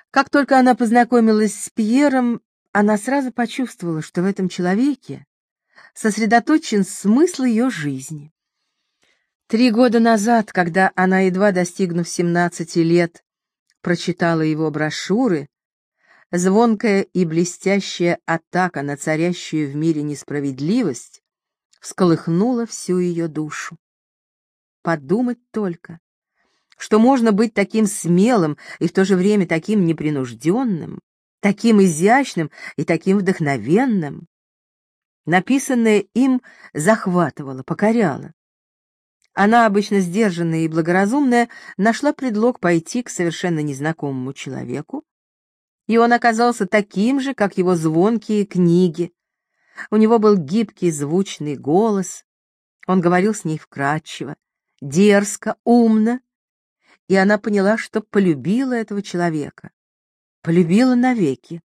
Как только она познакомилась с Пьером, она сразу почувствовала, что в этом человеке сосредоточен смысл ее жизни. 3 года назад, когда она, едва достигнув 17 лет, прочитала его брошюры, звонкая и блестящая атака на царящую в мире несправедливость всколыхнула всю ее душу. Подумать только, что можно быть таким смелым и в то же время таким непринужденным, таким изящным и таким вдохновенным. Написанное им захватывало, покоряло. Она, обычно сдержанная и благоразумная, нашла предлог пойти к совершенно незнакомому человеку, и он оказался таким же, как его звонкие книги. У него был гибкий, звучный голос, он говорил с ней вкрадчиво, дерзко, умно, и она поняла, что полюбила этого человека, полюбила навеки.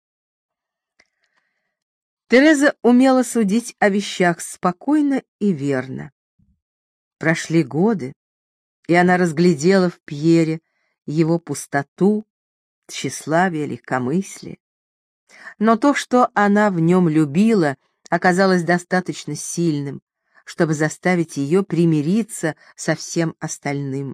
Тереза умела судить о вещах спокойно и верно. Прошли годы, и она разглядела в Пьере его пустоту, тщеславие, легкомыслие. Но то, что она в нем любила, оказалось достаточно сильным, чтобы заставить ее примириться со всем остальным.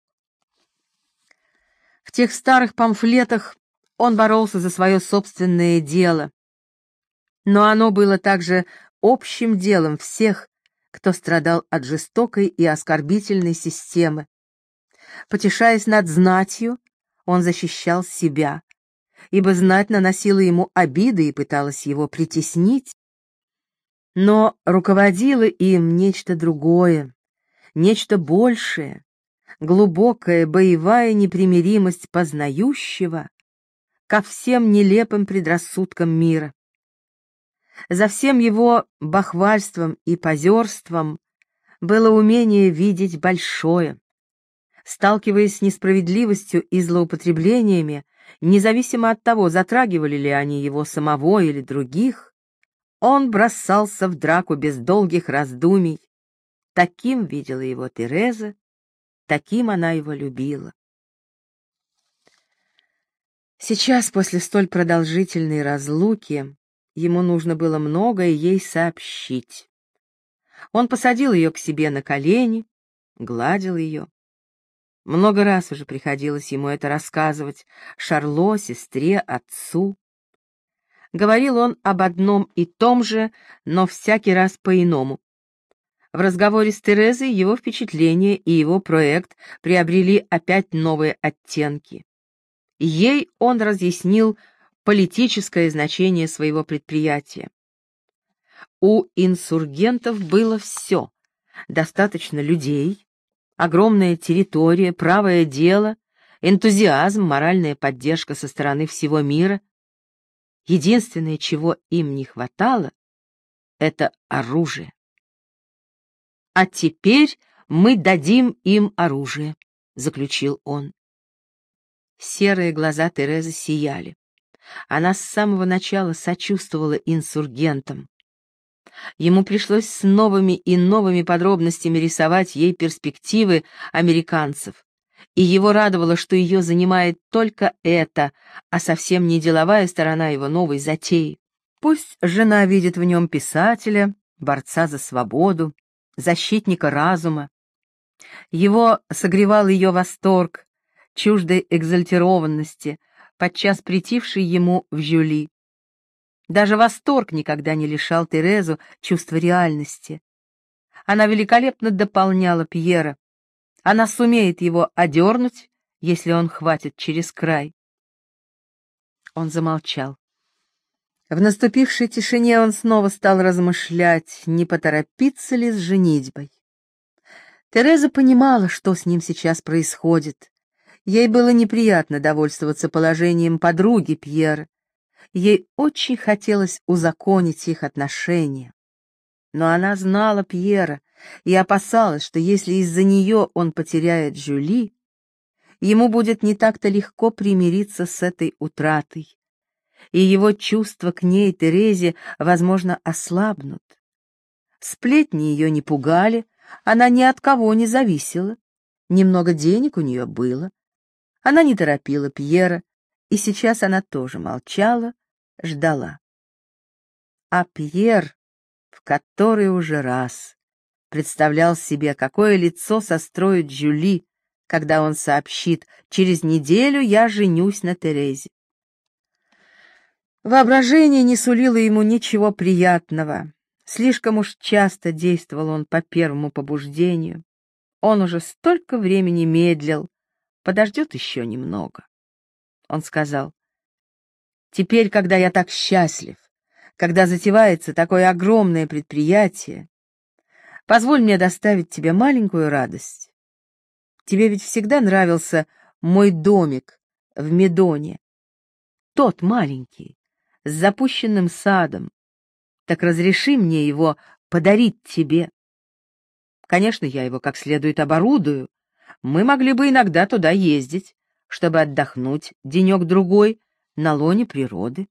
В тех старых памфлетах он боролся за свое собственное дело, но оно было также общим делом всех, кто страдал от жестокой и оскорбительной системы. Потешаясь над знатью, он защищал себя, ибо знать наносила ему обиды и пыталась его притеснить. Но руководило им нечто другое, нечто большее, глубокая боевая непримиримость познающего ко всем нелепым предрассудкам мира. За всем его бахвальством и позерством было умение видеть большое. Сталкиваясь с несправедливостью и злоупотреблениями, независимо от того, затрагивали ли они его самого или других, он бросался в драку без долгих раздумий. Таким видела его Тереза, таким она его любила. Сейчас, после столь продолжительной разлуки, ему нужно было многое ей сообщить. Он посадил ее к себе на колени, гладил ее. Много раз уже приходилось ему это рассказывать Шарло, сестре, отцу. Говорил он об одном и том же, но всякий раз по-иному. В разговоре с Терезой его впечатления и его проект приобрели опять новые оттенки. Ей он разъяснил политическое значение своего предприятия. У инсургентов было все: достаточно людей, огромная территория, правое дело, энтузиазм, моральная поддержка со стороны всего мира. Единственное, чего им не хватало, это оружие. «А теперь мы дадим им оружие», — заключил он. Серые глаза Терезы сияли. Она с самого начала сочувствовала инсургентам. Ему пришлось с новыми и новыми подробностями рисовать ей перспективы американцев, и его радовало, что ее занимает только это, а совсем не деловая сторона его новой затеи. Пусть жена видит в нем писателя, борца за свободу, защитника разума. Его согревал ее восторг, чуждой экзальтированности, подчас претившей ему в Жюли. Даже восторг никогда не лишал Терезу чувства реальности. Она великолепно дополняла Пьера. Она сумеет его одернуть, если он хватит через край. Он замолчал. В наступившей тишине он снова стал размышлять, не поторопиться ли с женитьбой. Тереза понимала, что с ним сейчас происходит. Ей было неприятно довольствоваться положением подруги Пьера. Ей очень хотелось узаконить их отношения. Но она знала Пьера и опасалась, что если из-за нее он потеряет Жюли, ему будет не так-то легко примириться с этой утратой, и его чувства к ней, Терезе, возможно, ослабнут. Сплетни ее не пугали, она ни от кого не зависела, немного денег у нее было. Она не торопила Пьера, И сейчас она тоже молчала, ждала. А Пьер в который уже раз представлял себе, какое лицо состроит Жюли, когда он сообщит: «Через неделю я женюсь на Терезе». Воображение не сулило ему ничего приятного. Слишком уж часто действовал он по первому побуждению. Он уже столько времени медлил, подождет еще немного. Он сказал: «Теперь, когда я так счастлив, когда затевается такое огромное предприятие, позволь мне доставить тебе маленькую радость. Тебе ведь всегда нравился мой домик в Медоне, тот маленький, с запущенным садом. Так разреши мне его подарить тебе. Конечно, я его как следует оборудую. Мы могли бы иногда туда ездить, чтобы отдохнуть денек-другой на лоне природы».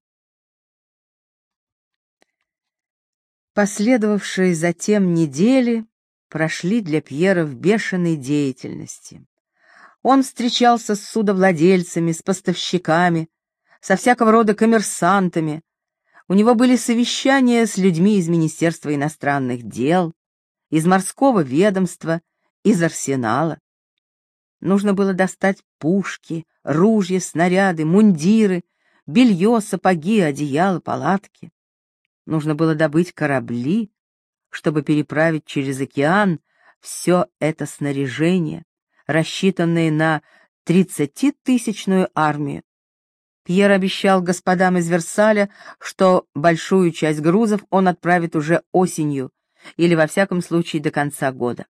Последовавшие затем недели прошли для Пьера в бешеной деятельности. Он встречался с судовладельцами, с поставщиками, со всякого рода коммерсантами. У него были совещания с людьми из Министерства иностранных дел, из морского ведомства, из арсенала. Нужно было достать пушки, ружья, снаряды, мундиры, белье, сапоги, одеяла, палатки. Нужно было добыть корабли, чтобы переправить через океан все это снаряжение, рассчитанное на 30-тысячную армию. Пьер обещал господам из Версаля, что большую часть грузов он отправит уже осенью, или во всяком случае до конца года.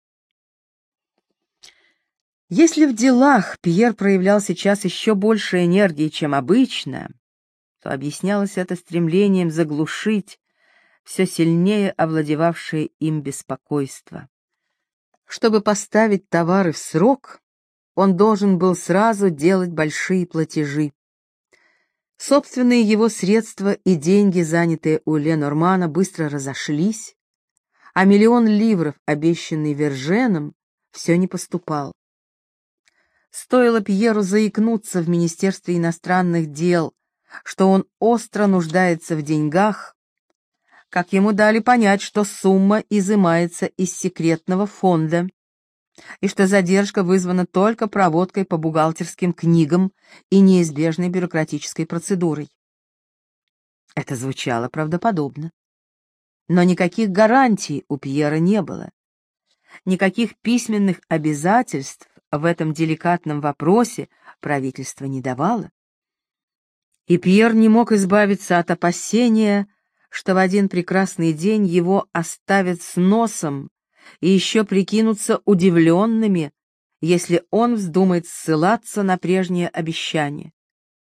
Если в делах Пьер проявлял сейчас еще больше энергии, чем обычно, то объяснялось это стремлением заглушить все сильнее овладевавшее им беспокойство. Чтобы поставить товары в срок, он должен был сразу делать большие платежи. Собственные его средства и деньги, занятые у Ленормана, быстро разошлись, а 1 000 000 ливров, обещанный Верженом, все не поступал. Стоило Пьеру заикнуться в Министерстве иностранных дел, что он остро нуждается в деньгах, как ему дали понять, что сумма изымается из секретного фонда, и что задержка вызвана только проводкой по бухгалтерским книгам и неизбежной бюрократической процедурой. Это звучало правдоподобно. Но никаких гарантий у Пьера не было. Никаких письменных обязательств в этом деликатном вопросе правительство не давало. И Пьер не мог избавиться от опасения, что в один прекрасный день его оставят с носом и еще прикинутся удивленными, если он вздумает ссылаться на прежнее обещание.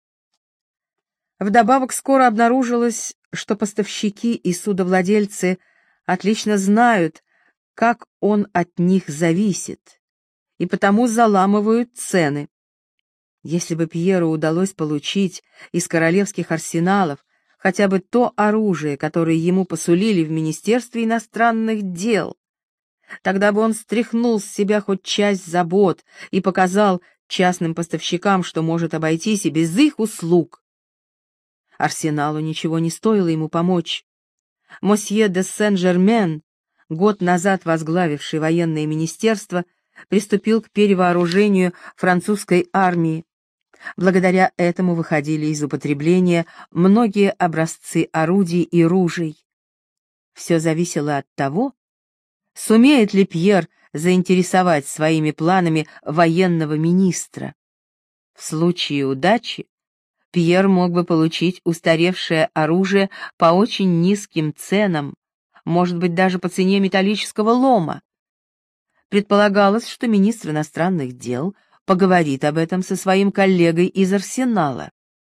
Вдобавок скоро обнаружилось, что поставщики и судовладельцы отлично знают, как он от них зависит, и потому заламывают цены. Если бы Пьеру удалось получить из королевских арсеналов хотя бы то оружие, которое ему посулили в Министерстве иностранных дел, тогда бы он стряхнул с себя хоть часть забот и показал частным поставщикам, что может обойтись и без их услуг. Арсеналу ничего не стоило ему помочь. Мосье де Сен-Жермен, год назад возглавивший военное министерство, приступил к перевооружению французской армии. Благодаря этому выходили из употребления многие образцы орудий и ружей. Все зависело от того, сумеет ли Пьер заинтересовать своими планами военного министра. В случае удачи Пьер мог бы получить устаревшее оружие по очень низким ценам, может быть, даже по цене металлического лома. Предполагалось, что министр иностранных дел поговорит об этом со своим коллегой из арсенала.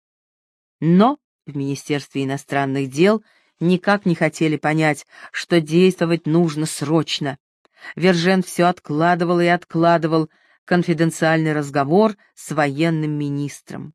Но в Министерстве иностранных дел никак не хотели понять, что действовать нужно срочно. Вержен все откладывал и откладывал конфиденциальный разговор с военным министром.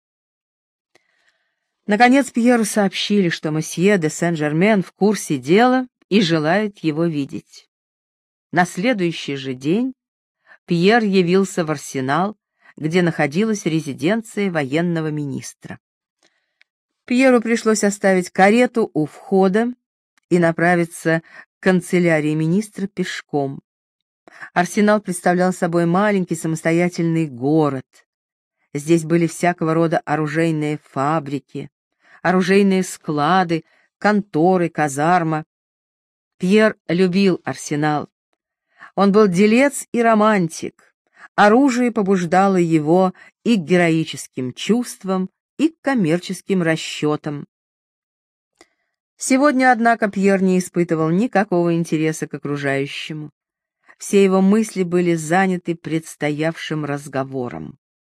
Наконец Пьеру сообщили, что мосье де Сен-Жермен в курсе дела и желает его видеть. На следующий же день Пьер явился в арсенал, где находилась резиденция военного министра. Пьеру пришлось оставить карету у входа и направиться к канцелярии министра пешком. Арсенал представлял собой маленький самостоятельный город. Здесь были всякого рода оружейные фабрики, оружейные склады, конторы, казарма. Пьер любил Арсенал. Он был делец и романтик. Оружие побуждало его и к героическим чувствам, и к коммерческим расчетам. Сегодня, однако, Пьер не испытывал никакого интереса к окружающему. Все его мысли были заняты предстоявшим разговором.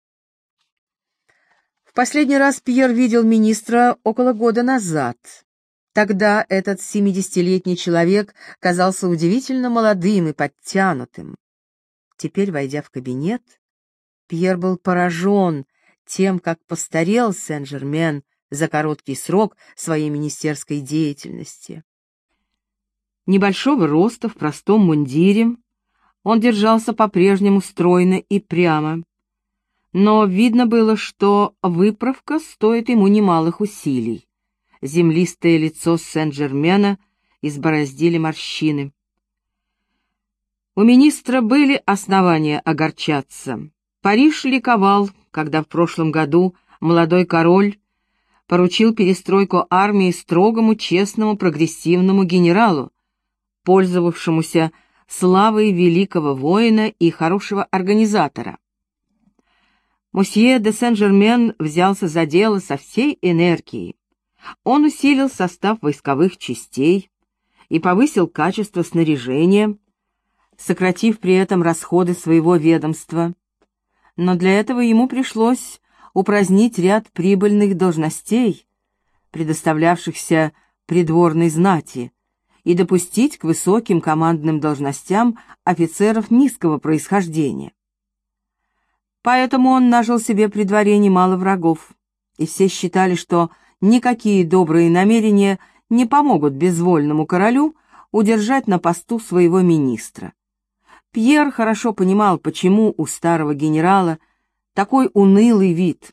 В последний раз Пьер видел министра около года назад. Тогда этот 70-летний человек казался удивительно молодым и подтянутым. Теперь, войдя в кабинет, Пьер был поражен тем, как постарел Сен-Жермен за короткий срок своей министерской деятельности. Небольшого роста, в простом мундире, он держался по-прежнему стройно и прямо, но видно было, что выправка стоит ему немалых усилий. Землистое лицо Сен-Жермена избороздили морщины. У министра были основания огорчаться. Париж ликовал, когда в прошлом году молодой король поручил перестройку армии строгому, честному, прогрессивному генералу, пользовавшемуся славой великого воина и хорошего организатора. Мосье де Сен-Жермен взялся за дело со всей энергией. Он усилил состав войсковых частей и повысил качество снаряжения, сократив при этом расходы своего ведомства. Но для этого ему пришлось упразднить ряд прибыльных должностей, предоставлявшихся придворной знати, и допустить к высоким командным должностям офицеров низкого происхождения. Поэтому он нажил себе при дворе немало врагов, и все считали, что никакие добрые намерения не помогут безвольному королю удержать на посту своего министра. Пьер хорошо понимал, почему у старого генерала такой унылый вид.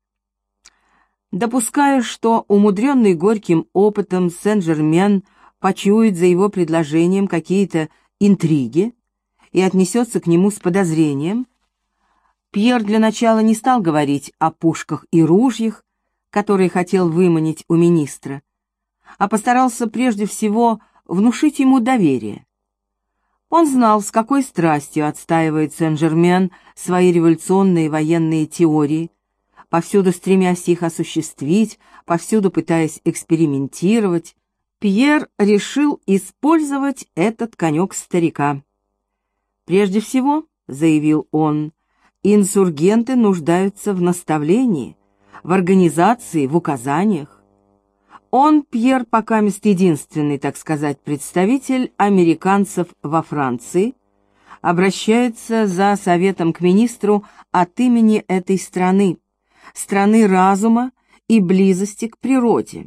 Допуская, что умудренный горьким опытом Сен-Жермен почует за его предложением какие-то интриги и отнесется к нему с подозрением, Пьер для начала не стал говорить о пушках и ружьях, которые хотел выманить у министра, а постарался прежде всего внушить ему доверие. Он знал, с какой страстью отстаивает Сен-Жермен свои революционные военные теории, повсюду стремясь их осуществить, повсюду пытаясь экспериментировать. Пьер решил использовать этот конек старика. «Прежде всего, — заявил он, — инсургенты нуждаются в наставлении, в организации, в указаниях. Он, Пьер, покамест единственный, так сказать, представитель американцев во Франции, обращается за советом к министру от имени этой страны, страны разума и близости к природе.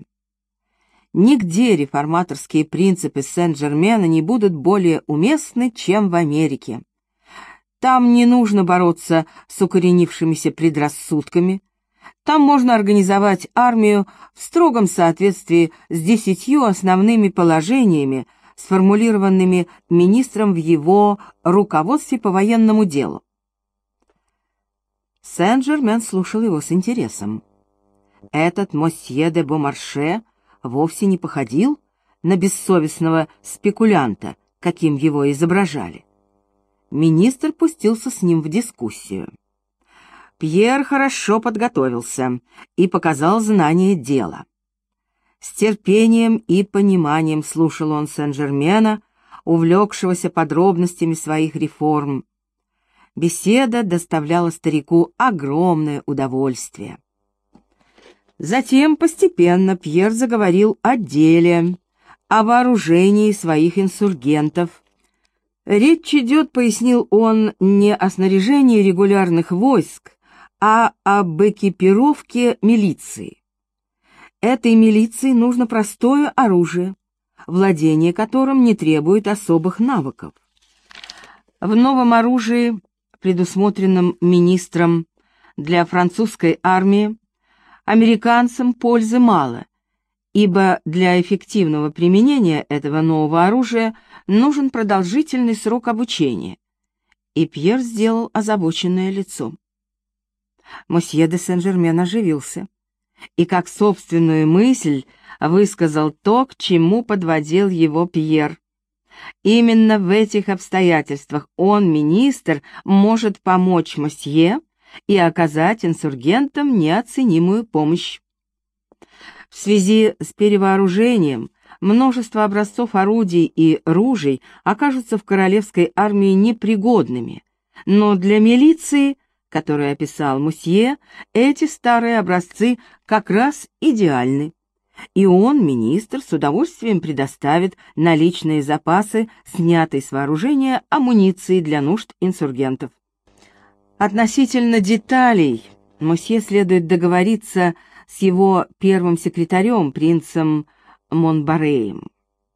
Нигде реформаторские принципы Сен-Жермена не будут более уместны, чем в Америке. Там не нужно бороться с укоренившимися предрассудками. Там можно организовать армию в строгом соответствии с 10 основными положениями, сформулированными министром в его руководстве по военному делу. Сен-Жермен слушал его с интересом. Этот мосье де Бомарше вовсе не походил на бессовестного спекулянта, каким его изображали. Министр пустился с ним в дискуссию. Пьер хорошо подготовился и показал знание дела. С терпением и пониманием слушал он Сен-Жермена, увлекшегося подробностями своих реформ. Беседа доставляла старику огромное удовольствие. Затем постепенно Пьер заговорил о деле, о вооружении своих инсургентов. Речь идет, пояснил он, не о снаряжении регулярных войск, а об экипировке милиции. Этой милиции нужно простое оружие, владение которым не требует особых навыков. В новом оружии, предусмотренном министром, для французской армии, американцам пользы мало, ибо для эффективного применения этого нового оружия нужен продолжительный срок обучения. И Пьер сделал озабоченное лицо. Мосье де Сен-Жермен оживился и, как собственную мысль, высказал то, к чему подводил его Пьер. Именно в этих обстоятельствах он, министр, может помочь мосье и оказать инсургентам неоценимую помощь. В связи с перевооружением множество образцов орудий и ружей окажутся в королевской армии непригодными, но для милиции, которую описал мосье, эти старые образцы как раз идеальны. И он, министр, с удовольствием предоставит наличные запасы, снятой с вооружения амуниции для нужд инсургентов. Относительно деталей мосье следует договориться с его первым секретарем, принцем Монбареем.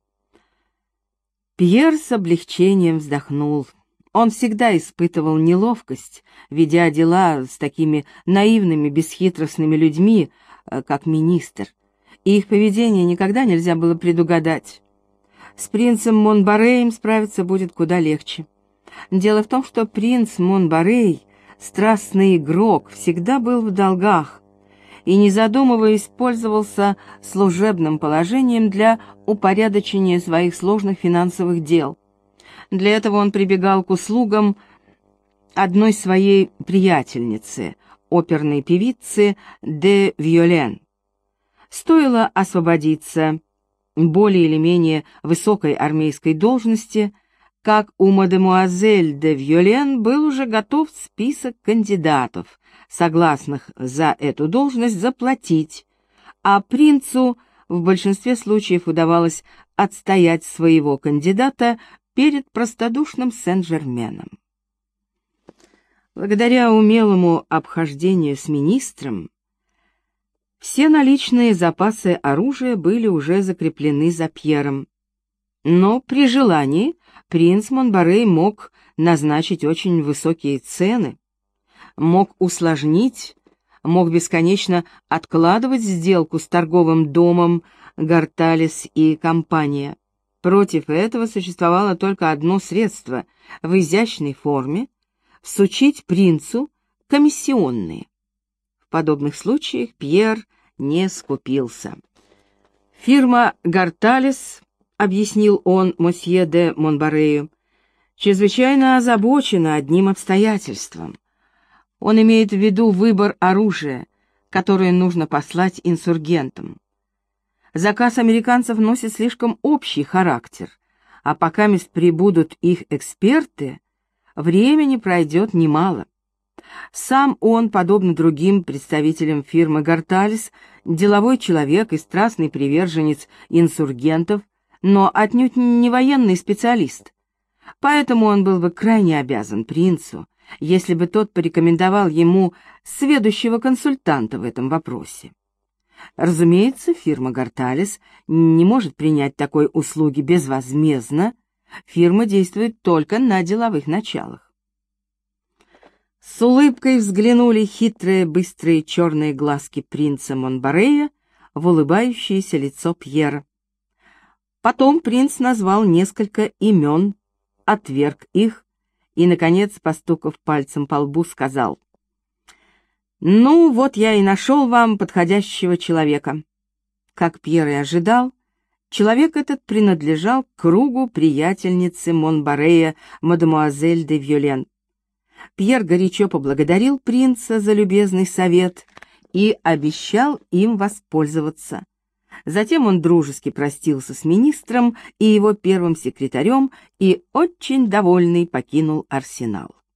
Пьер с облегчением вздохнул. Он всегда испытывал неловкость, ведя дела с такими наивными, бесхитростными людьми, как министр, и их поведение никогда нельзя было предугадать. С принцем Монбареем справиться будет куда легче. Дело в том, что принц Монбарей, страстный игрок, всегда был в долгах и, не задумываясь, пользовался служебным положением для упорядочения своих сложных финансовых дел. Для этого он прибегал к услугам одной своей приятельницы, оперной певицы де Вьолен. Стоило освободиться более или менее высокой армейской должности, как у мадемуазель де Вьолен был уже готов список кандидатов, согласных за эту должность заплатить, а принцу в большинстве случаев удавалось отстоять своего кандидата перед простодушным Сен-Жерменом. Благодаря умелому обхождению с министром, все наличные запасы оружия были уже закреплены за Пьером. Но при желании принц Монбарей мог назначить очень высокие цены, мог усложнить, мог бесконечно откладывать сделку с торговым домом Гарталес и компания. Против этого существовало только одно средство — в изящной форме всучить принцу комиссионные. В подобных случаях Пьер не скупился. Фирма «Гарталес», — объяснил он мосье де Монбарею, — чрезвычайно озабочена одним обстоятельством. Он имеет в виду выбор оружия, которое нужно послать инсургентам. Заказ американцев носит слишком общий характер, а пока прибудут их эксперты, времени пройдет немало. Сам он, подобно другим представителям фирмы «Гарталес», деловой человек и страстный приверженец инсургентов, но отнюдь не военный специалист. Поэтому он был бы крайне обязан принцу, если бы тот порекомендовал ему сведущего консультанта в этом вопросе. Разумеется, фирма «Гарталес» не может принять такой услуги безвозмездно, фирма действует только на деловых началах. С улыбкой взглянули хитрые, быстрые черные глазки принца Монбарея в улыбающееся лицо Пьера. Потом принц назвал несколько имен, отверг их и, наконец, постукав пальцем по лбу, сказал: «Ну, вот я и нашел вам подходящего человека». Как Пьер и ожидал, человек этот принадлежал к кругу приятельницы Монбарея, мадемуазель де Вьолен. Пьер горячо поблагодарил принца за любезный совет и обещал им воспользоваться. Затем он дружески простился с министром и его первым секретарем и, очень довольный, покинул арсенал.